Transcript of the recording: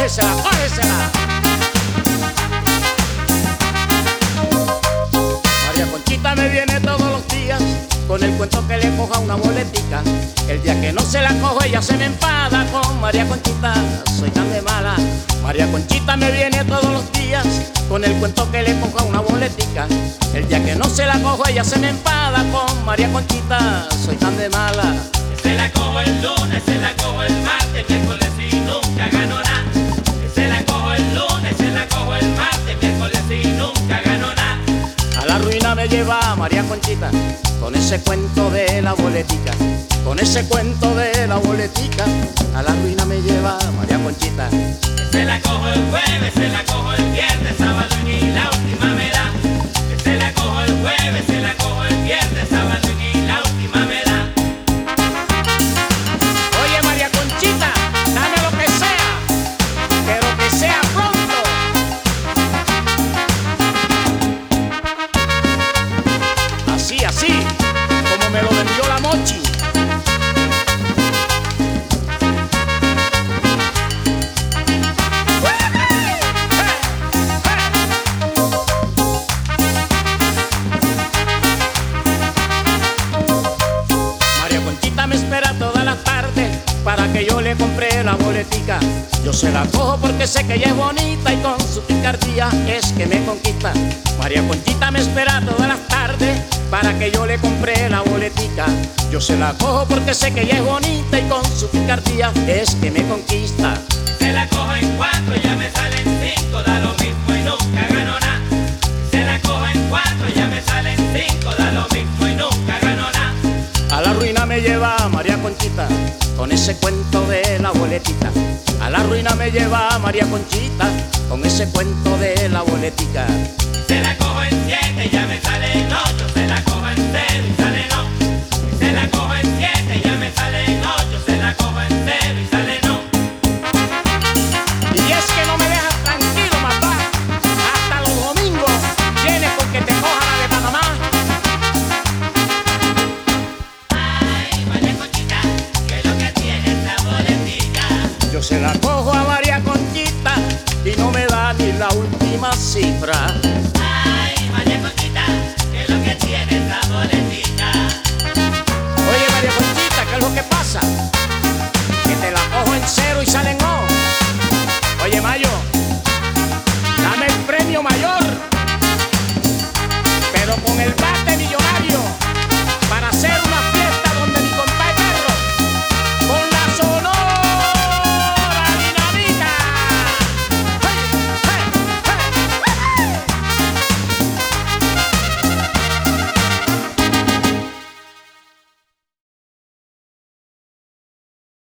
cógesela, cógesela. María Conchita me viene todos los días con el cuento que le coja una boletica. El día que no se la cojo ella se me enfada. Con María Conchita soy tan de mala. María Conchita me viene todos los días con el cuento que le coja una boletica. El día que no se la cojo ella se me enfada. Con María Conchita soy tan de mala. Se la cojo el lunes, se la cojo el martes, miércoles y nunca gano nada. Se la cojo el lunes, se la cojo el martes, miércoles y nunca gano nada. A la ruina me lleva María Conchita con ese cuento de la boletica. Con ese cuento de la boletica. A la ruina me lleva María Conchita. Se la cojo el jueves, se la cojo el viernes, sábado y la última me da. Se la cojo el jueves, se la cojo el viernes, sábado y la última me da. Oye María Conchita, dame lo que sea, pero que sea pronto. Así, así, como me lo vendió la Mochi. María Conchita me espera toda la tarde para que yo le compre la boletica. Yo se la cojo porque sé que ella es bonita y con su picardía es que me conquista. María Conchita me espera todas las tardes para que yo le compre la boletica. Yo se la cojo porque sé que ella es bonita y con su picardía es que me conquista. Se la cojo en 4, ya me salen 5, da lo mismo y nunca gano nada. Se la cojo en 4, ya me salen 5, da lo mismo y nunca gano nada. A la ruina me lleva María Conchita con ese cuento de la boletica. A la ruina me lleva María Conchita con ese cuento de la boletica. Se la cojo en 7, ya me salen 8, se la cojo en 0 y sale no. Se la cojo en 7, ya me salen 8, se la cojo en 0 y sale no. Y es que no me dejas tranquilo, papá. Hasta los domingos vienes porque te coja la de Panamá. Ay, María Conchita, que lo que tiene es la boletica. Yo se la cojo a María Conchita y no me da ni la última cifra.